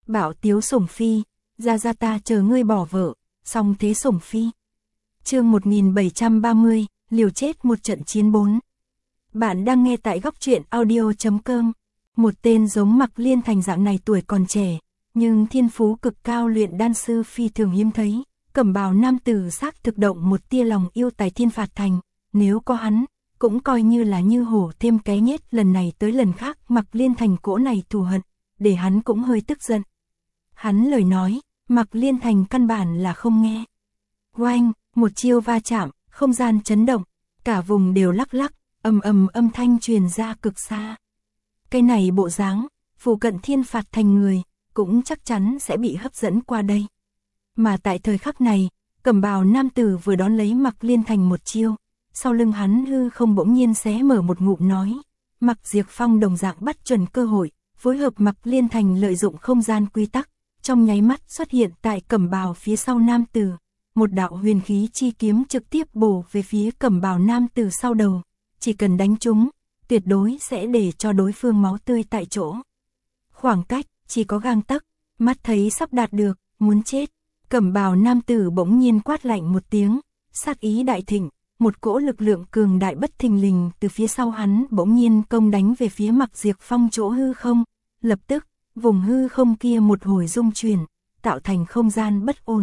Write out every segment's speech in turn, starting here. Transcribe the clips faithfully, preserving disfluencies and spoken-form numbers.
Bảo tiếu sủng phi, ra ra ta chờ ngươi bỏ vợ, xong thế sủng phi. Chương một nghìn bảy trăm ba mươi, liều chết một trận chiến bốn. Bạn đang nghe tại góc truyện audio chấm com. Một tên giống Mạc Liên Thành dạng này tuổi còn trẻ, nhưng thiên phú cực cao luyện đan sư phi thường hiếm thấy. Cẩm bào nam tử xác thực động một tia lòng yêu tài thiên phạt thành, nếu có hắn, cũng coi như là như hổ thêm cái nhết. Lần này tới lần khác Mạc Liên Thành cỗ này thù hận, để hắn cũng hơi tức giận. Hắn lời nói, Mạc Liên Thành căn bản là không nghe. Oanh, một chiêu va chạm, không gian chấn động, cả vùng đều lắc lắc, ầm ầm âm thanh truyền ra cực xa. Cái này bộ dáng, phụ cận thiên phạt thành người, cũng chắc chắn sẽ bị hấp dẫn qua đây. Mà tại thời khắc này, cẩm bào nam tử vừa đón lấy Mạc Liên Thành một chiêu, sau lưng hắn hư không bỗng nhiên xé mở một ngụm nói. Mạc Diệp Phong đồng dạng bắt chuẩn cơ hội, phối hợp Mạc Liên Thành lợi dụng không gian quy tắc, trong nháy mắt xuất hiện tại cẩm bào phía sau nam tử. Một đạo huyền khí chi kiếm trực tiếp bổ về phía cẩm bào nam tử sau đầu, chỉ cần đánh trúng, tuyệt đối sẽ để cho đối phương máu tươi tại chỗ. Khoảng cách chỉ có gang tấc, mắt thấy sắp đạt được, muốn chết. Cẩm bào nam tử bỗng nhiên quát lạnh một tiếng, sát ý đại thịnh, một cỗ lực lượng cường đại bất thình lình từ phía sau hắn bỗng nhiên công đánh về phía Mạc Diệp Phong chỗ hư không. Lập tức, vùng hư không kia một hồi rung chuyển, tạo thành không gian bất ổn.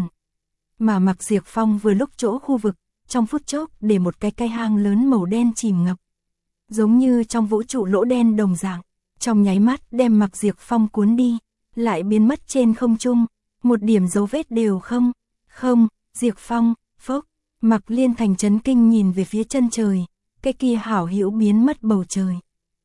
Mà Mạc Diệp Phong vừa lúc chỗ khu vực, trong phút chốc để một cái cây hang lớn màu đen chìm ngập. Giống như trong vũ trụ lỗ đen đồng dạng, trong nháy mắt đem Mạc Diệp Phong cuốn đi, lại biến mất trên không trung, một điểm dấu vết đều không. Không, Diệp Phong, phốc, Mạc Liên Thành chấn kinh nhìn về phía chân trời, cái kia hảo hữu biến mất bầu trời.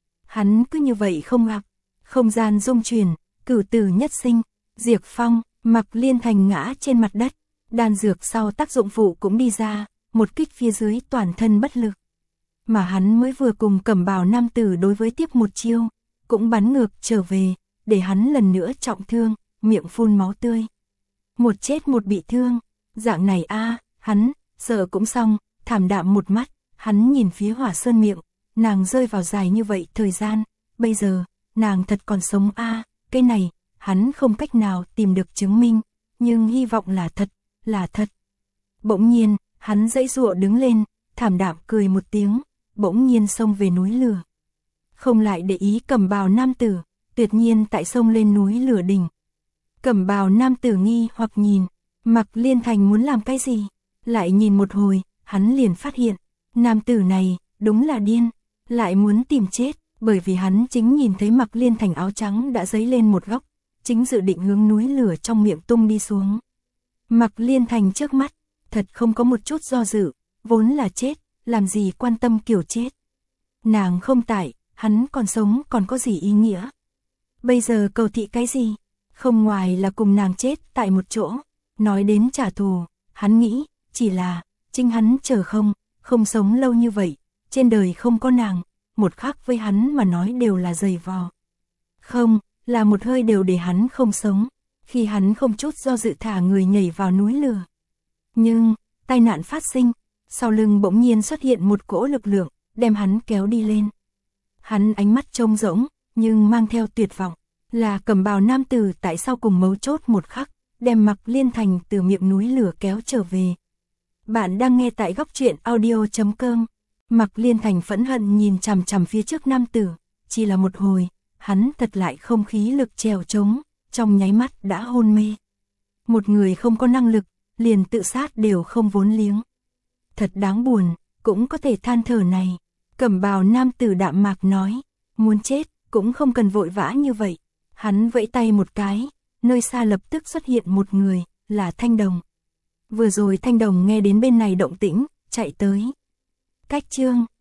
Hắn cứ như vậy không gặp, không gian rung chuyển, cửu tử nhất sinh, Diệp Phong, Mạc Liên Thành ngã trên mặt đất, đan dược sau tác dụng phụ cũng đi ra, một kích phía dưới toàn thân bất lực. Mà hắn mới vừa cùng cẩm bào nam tử đối với tiếp một chiêu, cũng bắn ngược trở về, để hắn lần nữa trọng thương, miệng phun máu tươi. Một chết một bị thương, dạng này a, hắn, sợ cũng xong, thảm đạm một mắt, hắn nhìn phía Hỏa Sơn miệng, nàng rơi vào dài như vậy thời gian, bây giờ, nàng thật còn sống a, cái này, hắn không cách nào tìm được chứng minh, nhưng hy vọng là thật, là thật. Bỗng nhiên, hắn dãy dụa đứng lên, thảm đạm cười một tiếng, bỗng nhiên xông về núi lửa. Không lại để ý cẩm bào nam tử, tuyệt nhiên tại sông lên núi lửa đỉnh. Cẩm bào nam tử nghi hoặc nhìn, Mạc Liên Thành muốn làm cái gì? Lại nhìn một hồi, hắn liền phát hiện, nam tử này, đúng là điên, lại muốn tìm chết, bởi vì hắn chính nhìn thấy Mạc Liên Thành áo trắng đã dấy lên một góc, chính dự định hướng núi lửa trong miệng tung đi xuống. Mạc Liên Thành trước mắt, thật không có một chút do dự, vốn là chết, làm gì quan tâm kiểu chết. Nàng không tại, hắn còn sống còn có gì ý nghĩa. Bây giờ cầu thị cái gì, không ngoài là cùng nàng chết tại một chỗ. Nói đến trả thù, hắn nghĩ, chỉ là, chính hắn chờ không, không sống lâu như vậy, trên đời không có nàng, một khắc với hắn mà nói đều là dày vò. Không, là một hơi đều để hắn không sống, khi hắn không chút do dự thả người nhảy vào núi lửa. Nhưng, tai nạn phát sinh, sau lưng bỗng nhiên xuất hiện một cỗ lực lượng, đem hắn kéo đi lên. Hắn ánh mắt trông rỗng, nhưng mang theo tuyệt vọng, là cẩm bào nam tử tại sao cùng mấu chốt một khắc, đem Mạc Liên Thành từ miệng núi lửa kéo trở về. Bạn đang nghe tại góc truyện audio chấm com. Mạc Liên Thành phẫn hận nhìn chằm chằm phía trước nam tử, chỉ là một hồi, hắn thật lại không khí lực trèo trống, trong nháy mắt đã hôn mê. Một người không có năng lực, liền tự sát đều không vốn liếng. Thật đáng buồn, cũng có thể than thở này. Cẩm bào nam tử đạm mạc nói, muốn chết, cũng không cần vội vã như vậy. Hắn vẫy tay một cái, nơi xa lập tức xuất hiện một người, là Thanh Đồng. Vừa rồi Thanh Đồng nghe đến bên này động tĩnh, chạy tới. Cách chương